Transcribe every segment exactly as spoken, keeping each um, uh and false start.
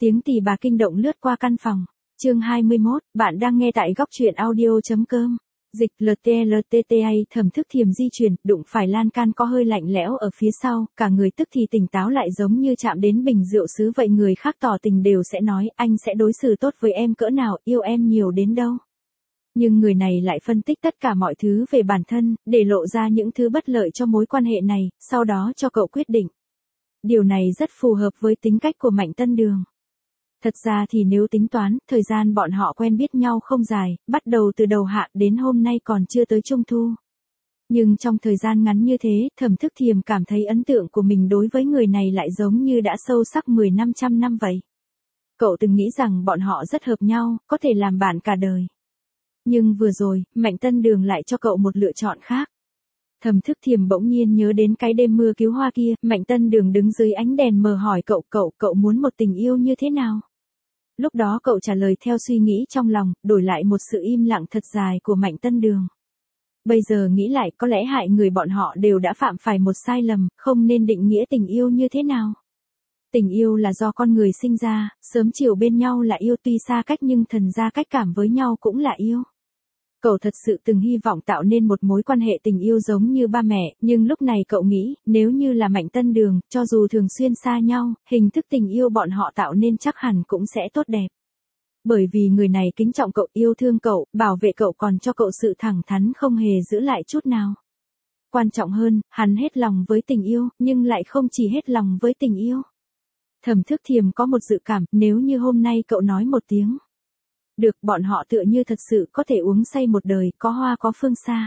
Tiếng tì bà kinh động lướt qua căn phòng. Chương hai mươi mốt, bạn đang nghe tại góc truyện audio.com. Dịch lờ tê lờ tê tê a Thẩm Thức Thiềm di chuyển, đụng phải lan can có hơi lạnh lẽo ở phía sau, cả người tức thì tỉnh táo lại giống như chạm đến bình rượu sứ vậy. Người khác tỏ tình đều sẽ nói, anh sẽ đối xử tốt với em cỡ nào, yêu em nhiều đến đâu. Nhưng người này lại phân tích tất cả mọi thứ về bản thân, để lộ ra những thứ bất lợi cho mối quan hệ này, sau đó cho cậu quyết định. Điều này rất phù hợp với tính cách của Mạnh Tân Đường. Thật ra thì nếu tính toán, thời gian bọn họ quen biết nhau không dài, bắt đầu từ đầu hạ đến hôm nay còn chưa tới Trung Thu. Nhưng trong thời gian ngắn như thế, Thẩm Thức Thiềm cảm thấy ấn tượng của mình đối với người này lại giống như đã sâu sắc mười năm trăm năm vậy. Cậu từng nghĩ rằng bọn họ rất hợp nhau, có thể làm bạn cả đời. Nhưng vừa rồi, Mạnh Tân Đường lại cho cậu một lựa chọn khác. Thẩm Thức Thiềm bỗng nhiên nhớ đến cái đêm mưa cứu hoa kia, Mạnh Tân Đường đứng dưới ánh đèn mờ hỏi cậu, cậu, cậu muốn một tình yêu như thế nào? Lúc đó cậu trả lời theo suy nghĩ trong lòng, đổi lại một sự im lặng thật dài của Mạnh Tân Đường. Bây giờ nghĩ lại, có lẽ hại người bọn họ đều đã phạm phải một sai lầm, không nên định nghĩa tình yêu như thế nào. Tình yêu là do con người sinh ra, sớm chiều bên nhau là yêu, tuy xa cách nhưng thần ra cách cảm với nhau cũng là yêu. Cậu thật sự từng hy vọng tạo nên một mối quan hệ tình yêu giống như ba mẹ, nhưng lúc này cậu nghĩ, nếu như là Mạnh Tân Đường, cho dù thường xuyên xa nhau, hình thức tình yêu bọn họ tạo nên chắc hẳn cũng sẽ tốt đẹp. Bởi vì người này kính trọng cậu, yêu thương cậu, bảo vệ cậu, còn cho cậu sự thẳng thắn không hề giữ lại chút nào. Quan trọng hơn, hắn hết lòng với tình yêu, nhưng lại không chỉ hết lòng với tình yêu. Thẩm Thức Thiềm có một dự cảm, nếu như hôm nay cậu nói một tiếng được, bọn họ tựa như thật sự có thể uống say một đời, có hoa có phương xa.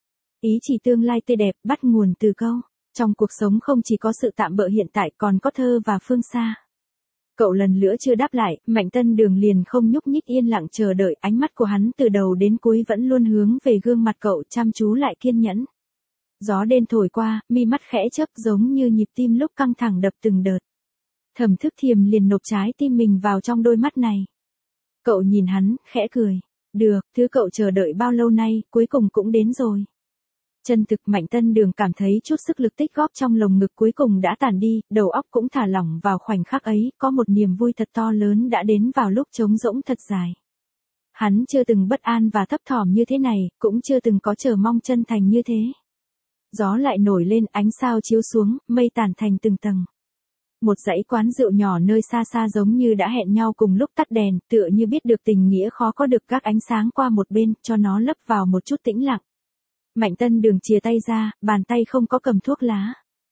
Ý chỉ tương lai tươi đẹp, bắt nguồn từ câu, trong cuộc sống không chỉ có sự tạm bợ hiện tại, còn có thơ và phương xa. Cậu lần nữa chưa đáp lại, Mạnh Tân Đường liền không nhúc nhích, yên lặng chờ đợi, ánh mắt của hắn từ đầu đến cuối vẫn luôn hướng về gương mặt cậu, chăm chú lại kiên nhẫn. Gió đêm thổi qua, mi mắt khẽ chớp giống như nhịp tim lúc căng thẳng đập từng đợt. Thẩm Thức Thiềm liền nộp trái tim mình vào trong đôi mắt này. Cậu nhìn hắn, khẽ cười. Được, thứ cậu chờ đợi bao lâu nay, cuối cùng cũng đến rồi. Chân thực, Mạnh Tân Đường cảm thấy chút sức lực tích góp trong lồng ngực cuối cùng đã tàn đi, đầu óc cũng thả lỏng vào khoảnh khắc ấy, có một niềm vui thật to lớn đã đến vào lúc trống rỗng thật dài. Hắn chưa từng bất an và thấp thỏm như thế này, cũng chưa từng có chờ mong chân thành như thế. Gió lại nổi lên, ánh sao chiếu xuống, mây tàn thành từng tầng. Một dãy quán rượu nhỏ nơi xa xa giống như đã hẹn nhau cùng lúc tắt đèn, tựa như biết được tình nghĩa khó có được các ánh sáng qua một bên, cho nó lấp vào một chút tĩnh lặng. Mạnh Tân Đường chìa tay ra, bàn tay không có cầm thuốc lá.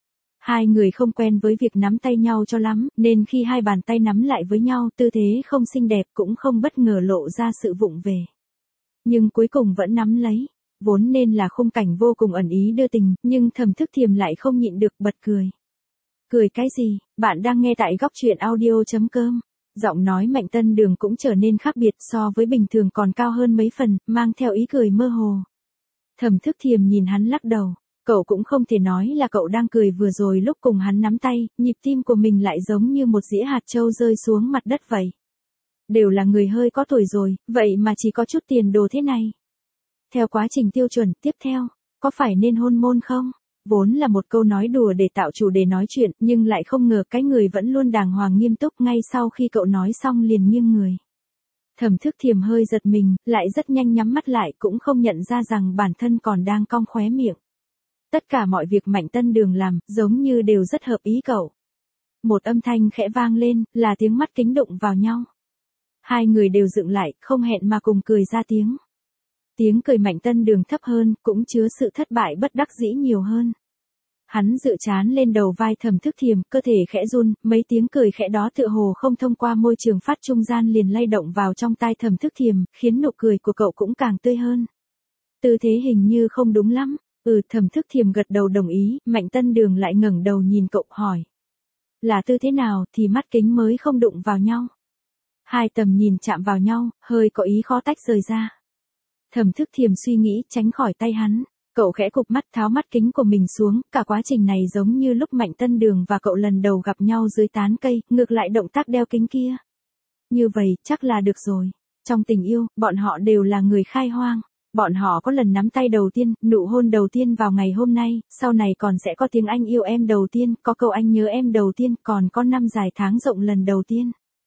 Hai người không quen với việc nắm tay nhau cho lắm, nên khi hai bàn tay nắm lại với nhau, tư thế không xinh đẹp cũng không bất ngờ lộ ra sự vụng về. Nhưng cuối cùng vẫn nắm lấy. Vốn nên là khung cảnh vô cùng ẩn ý đưa tình, nhưng Thẩm Thức Thiềm lại không nhịn được bật cười. Cười cái gì, bạn đang nghe tại góc truyện audio.com. Giọng nói Mạnh Tân Đường cũng trở nên khác biệt, so với bình thường còn cao hơn mấy phần, mang theo ý cười mơ hồ. Thẩm Thức Thiềm nhìn hắn lắc đầu. Cậu cũng không thể nói là cậu đang cười, vừa rồi lúc cùng hắn nắm tay, nhịp tim của mình lại giống như một dĩa hạt châu rơi xuống mặt đất vậy. Đều là người hơi có tuổi rồi, vậy mà chỉ có chút tiền đồ thế này. Theo quá trình tiêu chuẩn, tiếp theo, có phải nên hôn môn không? Vốn là một câu nói đùa để tạo chủ đề nói chuyện, nhưng lại không ngờ cái người vẫn luôn đàng hoàng nghiêm túc, ngay sau khi cậu nói xong liền nghiêng người. Thẩm Thức Thiềm hơi giật mình, lại rất nhanh nhắm mắt lại, cũng không nhận ra rằng bản thân còn đang cong khóe miệng. Tất cả mọi việc Mạnh Tân Đường làm, giống như đều rất hợp ý cậu. Một âm thanh khẽ vang lên, là tiếng mắt kính đụng vào nhau. Hai người đều dựng lại, không hẹn mà cùng cười ra tiếng. Tiếng cười Mạnh Tân Đường thấp hơn, cũng chứa sự thất bại bất đắc dĩ nhiều hơn. Hắn dựa trán lên đầu vai Thẩm Thức Thiềm, cơ thể khẽ run, mấy tiếng cười khẽ đó tựa hồ không thông qua môi trường phát trung gian liền lay động vào trong tai Thẩm Thức Thiềm, khiến nụ cười của cậu cũng càng tươi hơn. Tư thế hình như không đúng lắm. Ừ, Thẩm Thức Thiềm gật đầu đồng ý, Mạnh Tân Đường lại ngẩng đầu nhìn cậu hỏi. Là tư thế nào thì mắt kính mới không đụng vào nhau? Hai tầm nhìn chạm vào nhau, hơi có ý khó tách rời ra. Thẩm Thức Thiềm suy nghĩ, tránh khỏi tay hắn. Cậu khẽ cụp mắt, tháo mắt kính của mình xuống, cả quá trình này giống như lúc Mạnh Tân Đường và cậu lần đầu gặp nhau dưới tán cây, ngược lại động tác đeo kính kia. Như vậy, chắc là được rồi. Trong tình yêu, bọn họ đều là người khai hoang. Bọn họ có lần nắm tay đầu tiên, nụ hôn đầu tiên vào ngày hôm nay, sau này còn sẽ có tiếng anh yêu em đầu tiên, có câu anh nhớ em đầu tiên, còn có năm dài tháng rộng lần đầu tiên.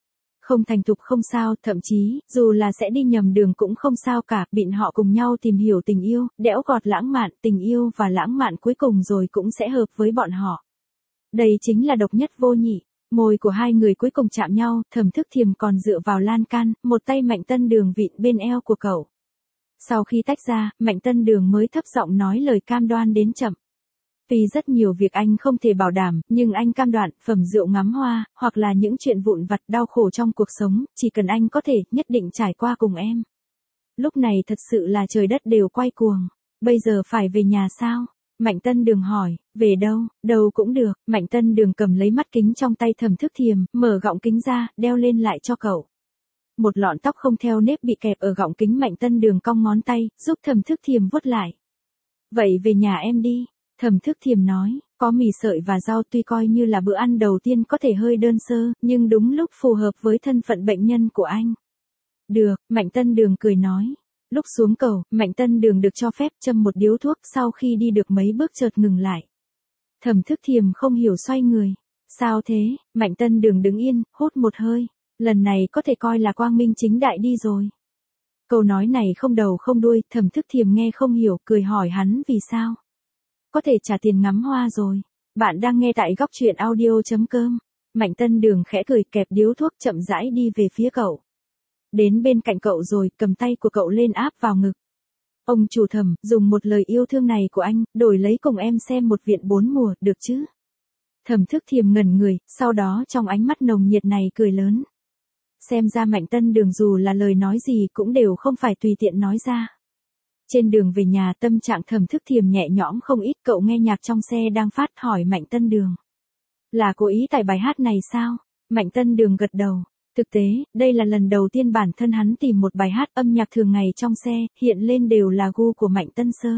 Không thành thục không sao, thậm chí, dù là sẽ đi nhầm đường cũng không sao cả, bịn họ cùng nhau tìm hiểu tình yêu, đẽo gọt lãng mạn, tình yêu và lãng mạn cuối cùng rồi cũng sẽ hợp với bọn họ. Đây chính là độc nhất vô nhị. Môi của hai người cuối cùng chạm nhau, Thẩm Thức Thiềm còn dựa vào lan can, một tay Mạnh Tân Đường vịn bên eo của cậu. Sau khi tách ra, Mạnh Tân Đường mới thấp giọng nói lời cam đoan đến chậm. Vì rất nhiều việc anh không thể bảo đảm, nhưng anh cam đoan, phẩm rượu ngắm hoa, hoặc là những chuyện vụn vặt đau khổ trong cuộc sống, chỉ cần anh có thể, nhất định trải qua cùng em. Lúc này thật sự là trời đất đều quay cuồng. Bây giờ phải về nhà sao? Mạnh Tân Đường hỏi, về đâu, đâu cũng được. Mạnh Tân Đường cầm lấy mắt kính trong tay Thẩm Thức Thiềm, mở gọng kính ra, đeo lên lại cho cậu. Một lọn tóc không theo nếp bị kẹp ở gọng kính, Mạnh Tân Đường cong ngón tay, giúp Thẩm Thức Thiềm vuốt lại. Vậy về nhà em đi. Thẩm Thức Thiềm nói, có mì sợi và rau tuy coi như là bữa ăn đầu tiên có thể hơi đơn sơ, nhưng đúng lúc phù hợp với thân phận bệnh nhân của anh. Được, Mạnh Tân Đường cười nói. Lúc xuống cầu, Mạnh Tân Đường được cho phép châm một điếu thuốc, sau khi đi được mấy bước chợt ngừng lại. Thẩm Thức Thiềm không hiểu xoay người. Sao thế? Mạnh Tân Đường đứng yên, hút một hơi. Lần này có thể coi là quang minh chính đại đi rồi. Câu nói này không đầu không đuôi, Thẩm Thức Thiềm nghe không hiểu, cười hỏi hắn vì sao. Có thể trả tiền ngắm hoa rồi. Bạn đang nghe tại góc truyện audio chấm com. Mạnh Tân Đường khẽ cười, kẹp điếu thuốc chậm rãi đi về phía cậu. Đến bên cạnh cậu rồi, cầm tay của cậu lên áp vào ngực. Ông chủ Thẩm, dùng một lời yêu thương này của anh, đổi lấy cùng em xem một viện bốn mùa, được chứ? Thẩm Thức Thiềm ngẩn người, sau đó trong ánh mắt nồng nhiệt này cười lớn. Xem ra Mạnh Tân Đường dù là lời nói gì cũng đều không phải tùy tiện nói ra. Trên đường về nhà, tâm trạng Thẩm Thức Thiềm nhẹ nhõm không ít, cậu nghe nhạc trong xe đang phát, hỏi Mạnh Tân Đường. Là cố ý tải bài hát này sao? Mạnh Tân Đường gật đầu. Thực tế, đây là lần đầu tiên bản thân hắn tìm một bài hát âm nhạc thường ngày trong xe, hiện lên đều là gu của Mạnh Tân Sơ.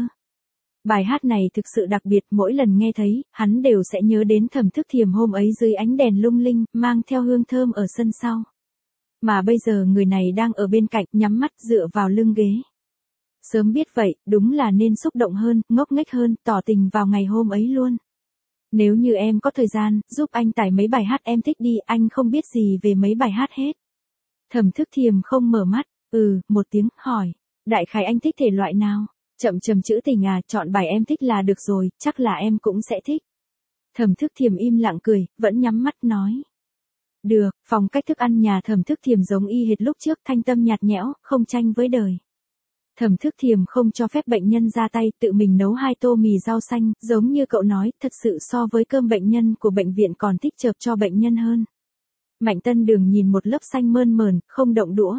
Bài hát này thực sự đặc biệt, mỗi lần nghe thấy, hắn đều sẽ nhớ đến Thẩm Thức Thiềm hôm ấy dưới ánh đèn lung linh, mang theo hương thơm ở sân sau. Mà bây giờ người này đang ở bên cạnh, nhắm mắt dựa vào lưng ghế. Sớm biết vậy, đúng là nên xúc động hơn, ngốc nghếch hơn, tỏ tình vào ngày hôm ấy luôn. Nếu như em có thời gian, giúp anh tải mấy bài hát em thích đi, anh không biết gì về mấy bài hát hết. Thẩm Thức Thiềm không mở mắt, ừ, một tiếng, hỏi. Đại khái anh thích thể loại nào? Chậm chậm trữ tình à, chọn bài em thích là được rồi, chắc là em cũng sẽ thích. Thẩm Thức Thiềm im lặng cười, vẫn nhắm mắt nói. Được, phong cách thức ăn nhà Thẩm Thức Thiềm giống y hệt lúc trước, thanh tâm nhạt nhẽo, không tranh với đời. Thẩm Thức Thiềm không cho phép bệnh nhân ra tay, tự mình nấu hai tô mì rau xanh, giống như cậu nói, thật sự so với cơm bệnh nhân của bệnh viện còn thích chợp cho bệnh nhân hơn. Mạnh Tân Đường nhìn một lớp xanh mơn mờn, không động đũa.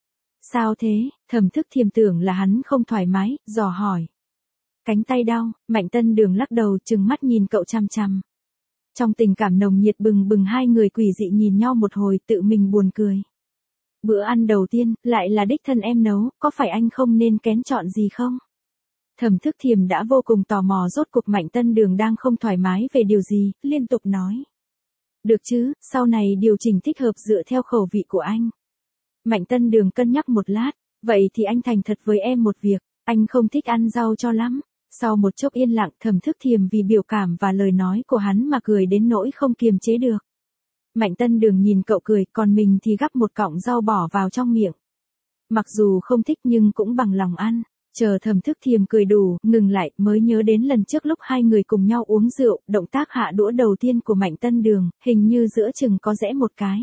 Sao thế? Thẩm Thức Thiềm tưởng là hắn không thoải mái, dò hỏi. Cánh tay đau, Mạnh Tân Đường lắc đầu, trừng mắt nhìn cậu chằm chằm. Trong tình cảm nồng nhiệt bừng bừng, hai người quỷ dị nhìn nhau một hồi, tự mình buồn cười. Bữa ăn đầu tiên, lại là đích thân em nấu, có phải anh không nên kén chọn gì không? Thẩm Thức Thiềm đã vô cùng tò mò, rốt cuộc Mạnh Tân Đường đang không thoải mái về điều gì, liên tục nói. Được chứ, sau này điều chỉnh thích hợp dựa theo khẩu vị của anh. Mạnh Tân Đường cân nhắc một lát, vậy thì anh thành thật với em một việc, anh không thích ăn rau cho lắm. Sau một chốc yên lặng, Thẩm Thức Thiềm vì biểu cảm và lời nói của hắn mà cười đến nỗi không kiềm chế được. Mạnh Tân Đường nhìn cậu cười, còn mình thì gắp một cọng rau bỏ vào trong miệng. Mặc dù không thích nhưng cũng bằng lòng ăn. Chờ Thẩm Thức Thiềm cười đủ, ngừng lại, mới nhớ đến lần trước lúc hai người cùng nhau uống rượu, động tác hạ đũa đầu tiên của Mạnh Tân Đường, hình như giữa chừng có rẽ một cái.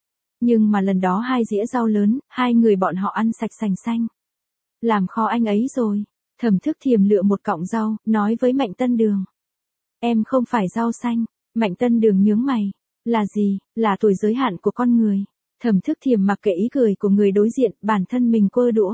Nhưng mà lần đó hai dĩa rau lớn, hai người bọn họ ăn sạch sành xanh. Làm khó anh ấy rồi. Thẩm Thức Thiềm lựa một cọng rau, nói với Mạnh Tân Đường. Em không phải rau xanh. Mạnh Tân Đường nhướng mày. Là gì? Là tuổi giới hạn của con người. Thẩm Thức Thiềm mặc kệ ý cười của người đối diện, bản thân mình quơ đũa.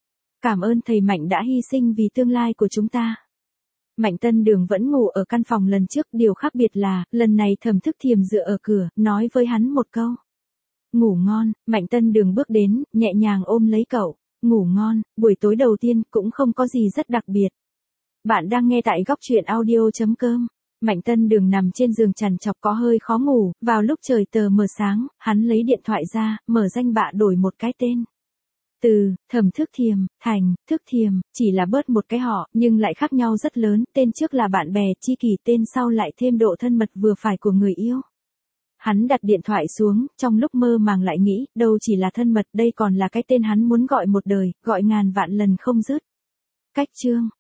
Cảm ơn thầy Mạnh đã hy sinh vì tương lai của chúng ta. Mạnh Tân Đường vẫn ngủ ở căn phòng lần trước, điều khác biệt là, lần này Thẩm Thức Thiềm dựa ở cửa, nói với hắn một câu. Ngủ ngon. Mạnh Tân Đường bước đến, nhẹ nhàng ôm lấy cậu. Ngủ ngon, buổi tối đầu tiên cũng không có gì rất đặc biệt. Bạn đang nghe tại góc truyện audio chấm com. Mạnh Tân Đường nằm trên giường trằn trọc có hơi khó ngủ, vào lúc trời tờ mờ sáng, hắn lấy điện thoại ra, mở danh bạ đổi một cái tên. Từ, Thẩm Thức Thiềm, thành, Thức Thiềm, chỉ là bớt một cái họ, nhưng lại khác nhau rất lớn, tên trước là bạn bè, tri kỷ, tên sau lại thêm độ thân mật vừa phải của người yêu. Hắn đặt điện thoại xuống, trong lúc mơ màng lại nghĩ, đâu chỉ là thân mật, đây còn là cái tên hắn muốn gọi một đời, gọi ngàn vạn lần không dứt. Cách chương